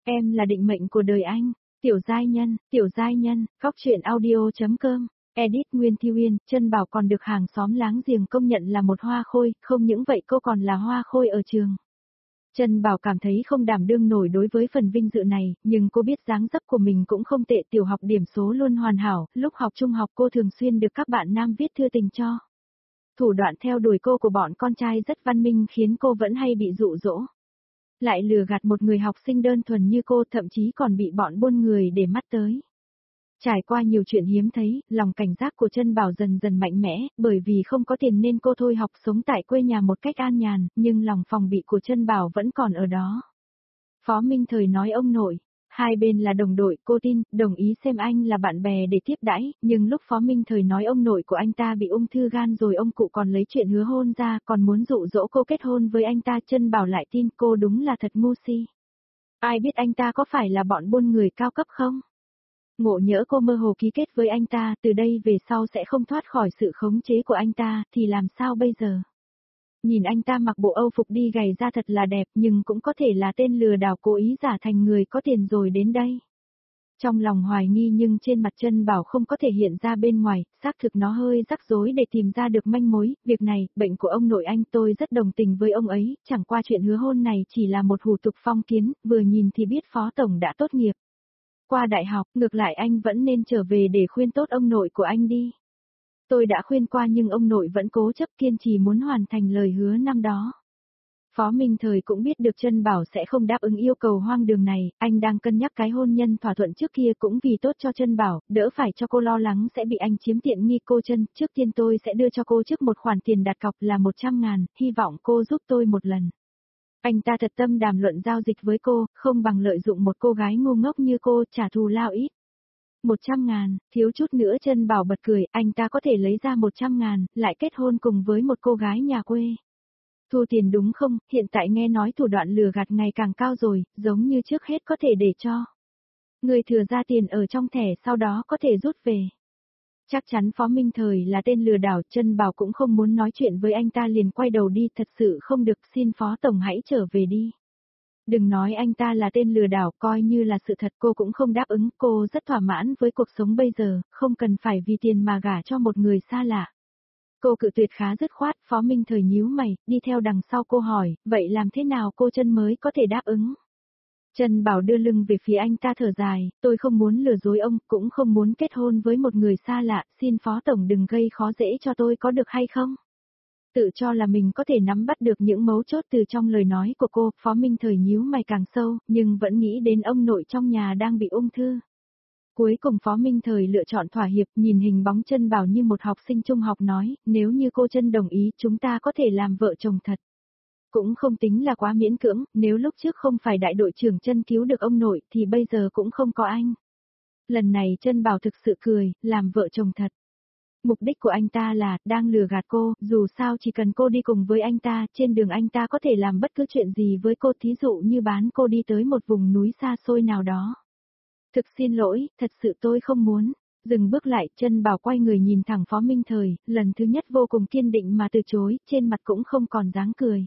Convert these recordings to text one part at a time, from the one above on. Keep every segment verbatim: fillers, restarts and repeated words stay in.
Em là định mệnh của đời anh. Tiểu giai nhân, tiểu giai nhân, góc truyện audio.com. Edit Nguyên Thi Uyên, Trân Bảo còn được hàng xóm láng giềng công nhận là một hoa khôi, không những vậy cô còn là hoa khôi ở trường. Trân Bảo cảm thấy không đảm đương nổi đối với phần vinh dự này, nhưng cô biết dáng dấp của mình cũng không tệ, tiểu học điểm số luôn hoàn hảo, lúc học trung học cô thường xuyên được các bạn nam viết thư tình cho. Thủ đoạn theo đuổi cô của bọn con trai rất văn minh khiến cô vẫn hay bị dụ dỗ. Lại lừa gạt một người học sinh đơn thuần như cô, thậm chí còn bị bọn buôn người để mắt tới. Trải qua nhiều chuyện hiếm thấy, lòng cảnh giác của Trân Bảo dần dần mạnh mẽ, bởi vì không có tiền nên cô thôi học sống tại quê nhà một cách an nhàn, nhưng lòng phòng bị của Trân Bảo vẫn còn ở đó. Phó Minh Thời nói ông nội, hai bên là đồng đội, cô tin, đồng ý xem anh là bạn bè để tiếp đãi, nhưng lúc Phó Minh Thời nói ông nội của anh ta bị ung thư gan rồi ông cụ còn lấy chuyện hứa hôn ra, còn muốn dụ dỗ cô kết hôn với anh ta, Trân Bảo lại tin cô đúng là thật ngu si. Ai biết anh ta có phải là bọn buôn người cao cấp không? Ngộ nhỡ cô mơ hồ ký kết với anh ta, từ đây về sau sẽ không thoát khỏi sự khống chế của anh ta, thì làm sao bây giờ? Nhìn anh ta mặc bộ Âu phục đi gầy ra thật là đẹp, nhưng cũng có thể là tên lừa đảo cố ý giả thành người có tiền rồi đến đây. Trong lòng hoài nghi nhưng trên mặt Trân Bảo không có thể hiện ra bên ngoài, xác thực nó hơi rắc rối để tìm ra được manh mối, việc này, bệnh của ông nội anh tôi rất đồng tình với ông ấy, chẳng qua chuyện hứa hôn này chỉ là một hủ tục phong kiến, vừa nhìn thì biết Phó Tổng đã tốt nghiệp. Qua đại học, ngược lại anh vẫn nên trở về để khuyên tốt ông nội của anh đi. Tôi đã khuyên qua nhưng ông nội vẫn cố chấp kiên trì muốn hoàn thành lời hứa năm đó. Phó Minh Thời cũng biết được Trân Bảo sẽ không đáp ứng yêu cầu hoang đường này, anh đang cân nhắc cái hôn nhân thỏa thuận trước kia cũng vì tốt cho Trân Bảo, đỡ phải cho cô lo lắng sẽ bị anh chiếm tiện nghi cô Trân, trước tiên tôi sẽ đưa cho cô trước một khoản tiền đặt cọc là một trăm ngàn, hy vọng cô giúp tôi một lần. Anh ta thật tâm đàm luận giao dịch với cô, không bằng lợi dụng một cô gái ngu ngốc như cô trả thù lao ít. Một trăm ngàn, thiếu chút nữa Trân Bảo bật cười, anh ta có thể lấy ra một trăm ngàn, lại kết hôn cùng với một cô gái nhà quê. Thu tiền đúng không, hiện tại nghe nói thủ đoạn lừa gạt ngày càng cao rồi, giống như trước hết có thể để cho người thừa ra tiền ở trong thẻ sau đó có thể rút về. Chắc chắn Phó Minh Thời là tên lừa đảo, Trân Bảo cũng không muốn nói chuyện với anh ta liền quay đầu đi, thật sự không được, xin Phó Tổng hãy trở về đi. Đừng nói anh ta là tên lừa đảo, coi như là sự thật cô cũng không đáp ứng, cô rất thỏa mãn với cuộc sống bây giờ, không cần phải vì tiền mà gả cho một người xa lạ. Cô cự tuyệt khá dứt khoát, Phó Minh Thời nhíu mày, đi theo đằng sau cô hỏi, vậy làm thế nào cô Trân mới có thể đáp ứng? Trân Bảo đưa lưng về phía anh ta thở dài, tôi không muốn lừa dối ông, cũng không muốn kết hôn với một người xa lạ, xin Phó Tổng đừng gây khó dễ cho tôi có được hay không? Tự cho là mình có thể nắm bắt được những mấu chốt từ trong lời nói của cô, Phó Minh Thời nhíu mày càng sâu, nhưng vẫn nghĩ đến ông nội trong nhà đang bị ung thư. Cuối cùng Phó Minh Thời lựa chọn thỏa hiệp, nhìn hình bóng Trân Bảo như một học sinh trung học nói, nếu như cô Trân đồng ý chúng ta có thể làm vợ chồng thật. Cũng không tính là quá miễn cưỡng, nếu lúc trước không phải đại đội trưởng Trân cứu được ông nội thì bây giờ cũng không có anh. Lần này Trân Bảo thực sự cười, làm vợ chồng thật. Mục đích của anh ta là, đang lừa gạt cô, dù sao chỉ cần cô đi cùng với anh ta, trên đường anh ta có thể làm bất cứ chuyện gì với cô, thí dụ như bán cô đi tới một vùng núi xa xôi nào đó. Thực xin lỗi, thật sự tôi không muốn. Dừng bước lại, Trân Bảo quay người nhìn thẳng Phó Minh Thời, lần thứ nhất vô cùng kiên định mà từ chối, trên mặt cũng không còn dáng cười.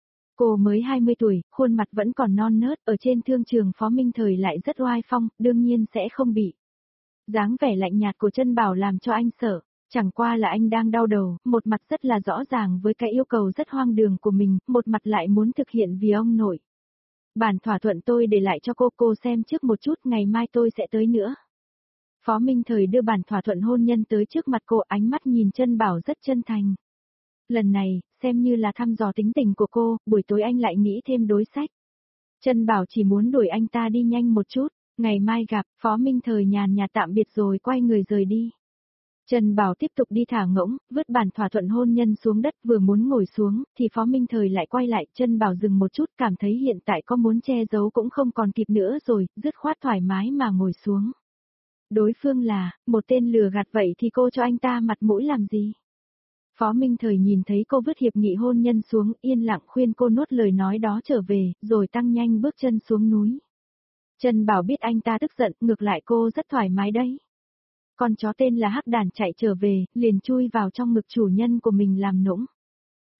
Cô mới hai mươi tuổi, khuôn mặt vẫn còn non nớt, ở trên thương trường Phó Minh Thời lại rất oai phong, đương nhiên sẽ không bị. Dáng vẻ lạnh nhạt của Trân Bảo làm cho anh sợ, chẳng qua là anh đang đau đầu, một mặt rất là rõ ràng với cái yêu cầu rất hoang đường của mình, một mặt lại muốn thực hiện vì ông nội. Bản thỏa thuận tôi để lại cho cô, cô xem trước một chút, ngày mai tôi sẽ tới nữa. Phó Minh Thời đưa bản thỏa thuận hôn nhân tới trước mặt cô, ánh mắt nhìn Trân Bảo rất chân thành. Lần này, xem như là thăm dò tính tình của cô, buổi tối anh lại nghĩ thêm đối sách. Trân Bảo chỉ muốn đuổi anh ta đi nhanh một chút, ngày mai gặp, Phó Minh Thời nhàn nhạt tạm biệt rồi quay người rời đi. Trân Bảo tiếp tục đi thả ngỗng, vứt bản thỏa thuận hôn nhân xuống đất vừa muốn ngồi xuống, thì Phó Minh Thời lại quay lại, Trân Bảo dừng một chút cảm thấy hiện tại có muốn che giấu cũng không còn kịp nữa rồi, dứt khoát thoải mái mà ngồi xuống. Đối phương là, một tên lừa gạt vậy thì cô cho anh ta mặt mũi làm gì? Phó Minh Thời nhìn thấy cô vứt hiệp nghị hôn nhân xuống, yên lặng khuyên cô nuốt lời nói đó trở về, rồi tăng nhanh bước chân xuống núi. Trân Bảo biết anh ta tức giận, ngược lại cô rất thoải mái đấy. Con chó tên là Hắc Đàn chạy trở về, liền chui vào trong ngực chủ nhân của mình làm nũng.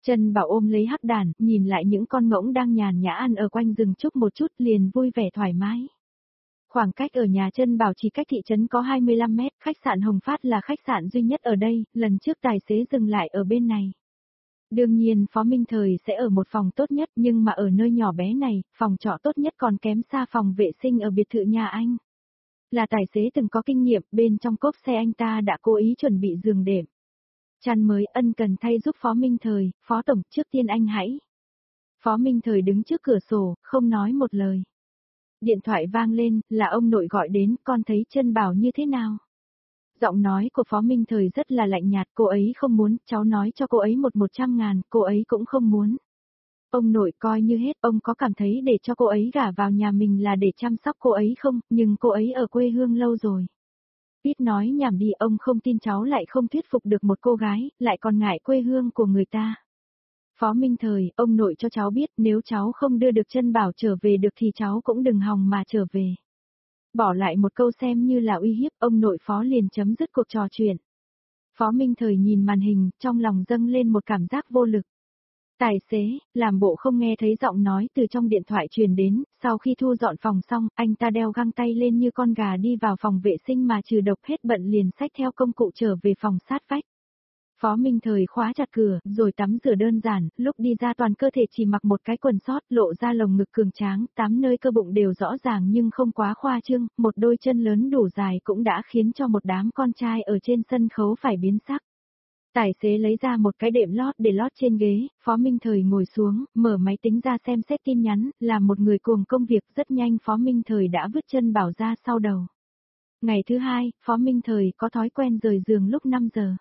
Trân Bảo ôm lấy hắc đàn, nhìn lại những con ngỗng đang nhàn nhã ăn ở quanh rừng trúc một chút liền vui vẻ thoải mái. Khoảng cách ở nhà Trân Bảo chỉ cách thị trấn có hai mươi lăm mét, khách sạn Hồng Phát là khách sạn duy nhất ở đây, lần trước tài xế dừng lại ở bên này. Đương nhiên Phó Minh Thời sẽ ở một phòng tốt nhất nhưng mà ở nơi nhỏ bé này, phòng trọ tốt nhất còn kém xa phòng vệ sinh ở biệt thự nhà anh. Là tài xế từng có kinh nghiệm, bên trong cốp xe anh ta đã cố ý chuẩn bị giường đệm. Chăn mới ân cần thay giúp Phó Minh Thời, Phó Tổng trước tiên anh hãy. Phó Minh Thời đứng trước cửa sổ, không nói một lời. Điện thoại vang lên, là ông nội gọi đến, con thấy Trân Bảo như thế nào? Giọng nói của Phó Minh Thời rất là lạnh nhạt, cô ấy không muốn, cháu nói cho cô ấy một một trăm ngàn, cô ấy cũng không muốn. Ông nội coi như hết, ông có cảm thấy để cho cô ấy gả vào nhà mình là để chăm sóc cô ấy không, nhưng cô ấy ở quê hương lâu rồi. Ít nói nhảm đi, ông không tin cháu lại không thuyết phục được một cô gái, lại còn ngại quê hương của người ta. Phó Minh Thời, ông nội cho cháu biết nếu cháu không đưa được Trân Bảo trở về được thì cháu cũng đừng hòng mà trở về. Bỏ lại một câu xem như là uy hiếp, ông nội Phó liền chấm dứt cuộc trò chuyện. Phó Minh Thời nhìn màn hình, trong lòng dâng lên một cảm giác vô lực. Tài xế, làm bộ không nghe thấy giọng nói từ trong điện thoại truyền đến, sau khi thu dọn phòng xong, anh ta đeo găng tay lên như con gà đi vào phòng vệ sinh mà trừ độc hết bận liền xách theo công cụ trở về phòng sát vách. Phó Minh Thời khóa chặt cửa, rồi tắm rửa đơn giản, lúc đi ra toàn cơ thể chỉ mặc một cái quần sót, lộ ra lồng ngực cường tráng, tám nơi cơ bụng đều rõ ràng nhưng không quá khoa trương, một đôi chân lớn đủ dài cũng đã khiến cho một đám con trai ở trên sân khấu phải biến sắc. Tài xế lấy ra một cái đệm lót để lót trên ghế, Phó Minh Thời ngồi xuống, mở máy tính ra xem xét tin nhắn, làm một người cuồng công việc rất nhanh Phó Minh Thời đã vứt Trân Bảo ra sau đầu. Ngày thứ hai, Phó Minh Thời có thói quen rời giường lúc năm giờ.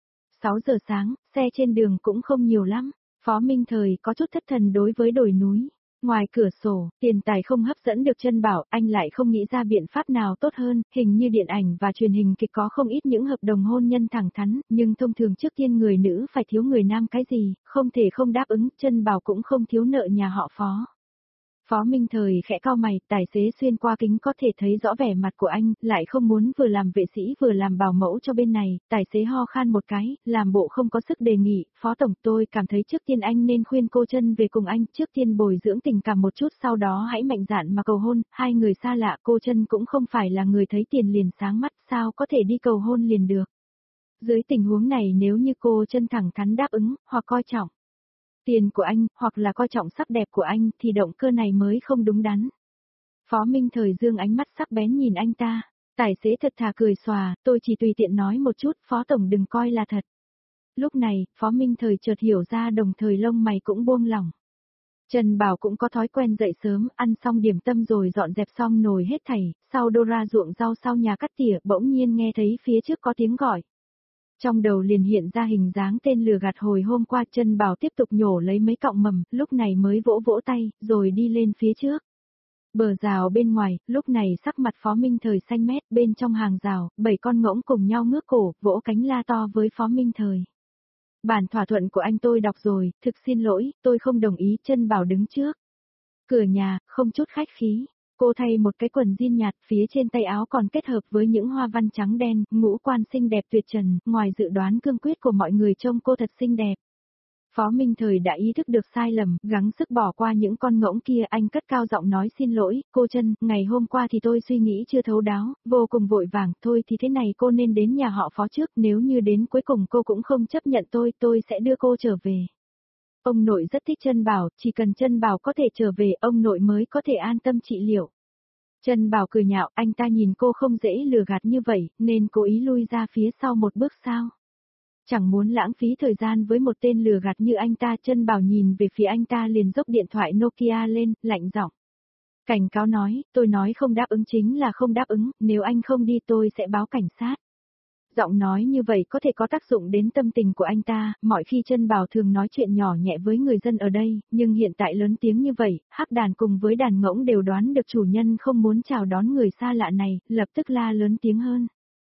sáu giờ sáng, xe trên đường cũng không nhiều lắm, Phó Minh Thời có chút thất thần đối với đồi núi. Ngoài cửa sổ, tiền tài không hấp dẫn được Trân Bảo, anh lại không nghĩ ra biện pháp nào tốt hơn, hình như điện ảnh và truyền hình kịch có không ít những hợp đồng hôn nhân thẳng thắn, nhưng thông thường trước tiên người nữ phải thiếu người nam cái gì, không thể không đáp ứng, Trân Bảo cũng không thiếu nợ nhà họ Phó. Phó Minh Thời khẽ cau mày, tài xế xuyên qua kính có thể thấy rõ vẻ mặt của anh, lại không muốn vừa làm vệ sĩ vừa làm bảo mẫu cho bên này, tài xế ho khan một cái, làm bộ không có sức đề nghị, Phó Tổng tôi cảm thấy trước tiên anh nên khuyên cô Trân về cùng anh, trước tiên bồi dưỡng tình cảm một chút sau đó hãy mạnh dạn mà cầu hôn, hai người xa lạ cô Trân cũng không phải là người thấy tiền liền sáng mắt, sao có thể đi cầu hôn liền được. Dưới tình huống này nếu như cô Trân thẳng thắn đáp ứng, hoặc coi trọng tiền của anh, hoặc là coi trọng sắc đẹp của anh, thì động cơ này mới không đúng đắn. Phó Minh Thời dương ánh mắt sắc bén nhìn anh ta, tài xế thật thà cười xòa, tôi chỉ tùy tiện nói một chút, Phó Tổng đừng coi là thật. Lúc này, Phó Minh Thời chợt hiểu ra đồng thời lông mày cũng buông lỏng. Trân Bảo cũng có thói quen dậy sớm, ăn xong điểm tâm rồi dọn dẹp xong nồi hết thảy, sau Dora ruộng rau sau nhà cắt tỉa, bỗng nhiên nghe thấy phía trước có tiếng gọi. Trong đầu liền hiện ra hình dáng tên lừa gạt hồi hôm qua, Trân Bảo tiếp tục nhổ lấy mấy cọng mầm, lúc này mới vỗ vỗ tay, rồi đi lên phía trước. Bờ rào bên ngoài, lúc này sắc mặt Phó Minh Thời xanh mét, bên trong hàng rào, bảy con ngỗng cùng nhau ngước cổ, vỗ cánh la to với Phó Minh Thời. Bản thỏa thuận của anh tôi đọc rồi, thực xin lỗi, tôi không đồng ý, Trân Bảo đứng trước cửa nhà, không chút khách khí. Cô thay một cái quần jean nhạt, phía trên tay áo còn kết hợp với những hoa văn trắng đen, ngũ quan xinh đẹp tuyệt trần, ngoài dự đoán cương quyết của mọi người trông cô thật xinh đẹp. Phó Minh Thời đã ý thức được sai lầm, gắng sức bỏ qua những con ngỗng kia, anh cất cao giọng nói xin lỗi, cô Trân, ngày hôm qua thì tôi suy nghĩ chưa thấu đáo, vô cùng vội vàng, thôi thì thế này cô nên đến nhà họ Phó trước, nếu như đến cuối cùng cô cũng không chấp nhận tôi, tôi sẽ đưa cô trở về. Ông nội rất thích Trân Bảo, chỉ cần Trân Bảo có thể trở về, ông nội mới có thể an tâm trị liệu. Trân Bảo cười nhạo, anh ta nhìn cô không dễ lừa gạt như vậy, nên cố ý lui ra phía sau một bước sao. Chẳng muốn lãng phí thời gian với một tên lừa gạt như anh ta, Trân Bảo nhìn về phía anh ta liền dốc điện thoại Nokia lên, lạnh giọng. Cảnh cáo nói, tôi nói không đáp ứng chính là không đáp ứng, nếu anh không đi tôi sẽ báo cảnh sát. Giọng nói như vậy có thể có tác dụng đến tâm tình của anh ta, mọi khi Trân Bảo thường nói chuyện nhỏ nhẹ với người dân ở đây, nhưng hiện tại lớn tiếng như vậy, hắc đàn cùng với đàn ngỗng đều đoán được chủ nhân không muốn chào đón người xa lạ này, lập tức la lớn tiếng hơn.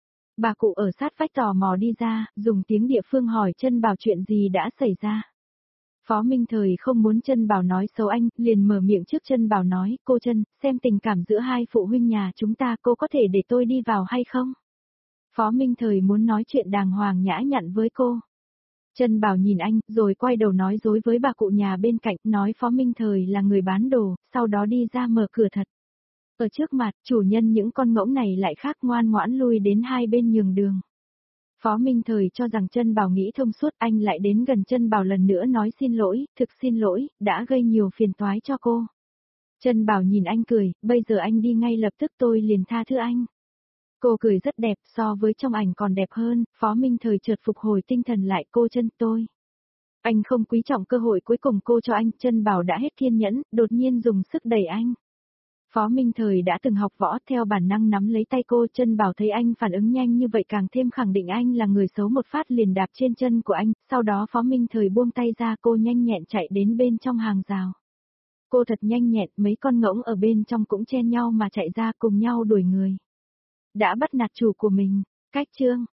Bà cụ ở sát vách tò mò đi ra, dùng tiếng địa phương hỏi Trân Bảo chuyện gì đã xảy ra. Phó Minh Thời không muốn Trân Bảo nói xấu anh, liền mở miệng trước Trân Bảo nói, cô Trân, xem tình cảm giữa hai phụ huynh nhà chúng ta, cô có thể để tôi đi vào hay không? Phó Minh Thời muốn nói chuyện đàng hoàng nhã nhặn với cô. Trân Bảo nhìn anh, rồi quay đầu nói dối với bà cụ nhà bên cạnh, nói Phó Minh Thời là người bán đồ, sau đó đi ra mở cửa thật. Ở trước mặt, chủ nhân những con ngỗng này lại khác ngoan ngoãn lui đến hai bên nhường đường. Phó Minh Thời cho rằng Trân Bảo nghĩ thông suốt, anh lại đến gần Trân Bảo lần nữa nói xin lỗi, thực xin lỗi, đã gây nhiều phiền toái cho cô. Trân Bảo nhìn anh cười, bây giờ anh đi ngay lập tức tôi liền tha thứ anh. Cô cười rất đẹp, so với trong ảnh còn đẹp hơn, Phó Minh Thời chợt phục hồi tinh thần lại, cô Trân tôi. Anh không quý trọng cơ hội cuối cùng cô cho anh, Trân Bảo đã hết kiên nhẫn, đột nhiên dùng sức đẩy anh. Phó Minh Thời đã từng học võ, theo bản năng nắm lấy tay cô, Trân Bảo thấy anh phản ứng nhanh như vậy càng thêm khẳng định anh là người xấu, một phát liền đạp trên chân của anh, sau đó Phó Minh Thời buông tay ra, cô nhanh nhẹn chạy đến bên trong hàng rào. Cô thật nhanh nhẹn, mấy con ngỗng ở bên trong cũng chen nhau mà chạy ra cùng nhau đuổi người. Đã bắt nạt chủ của mình, cách chương.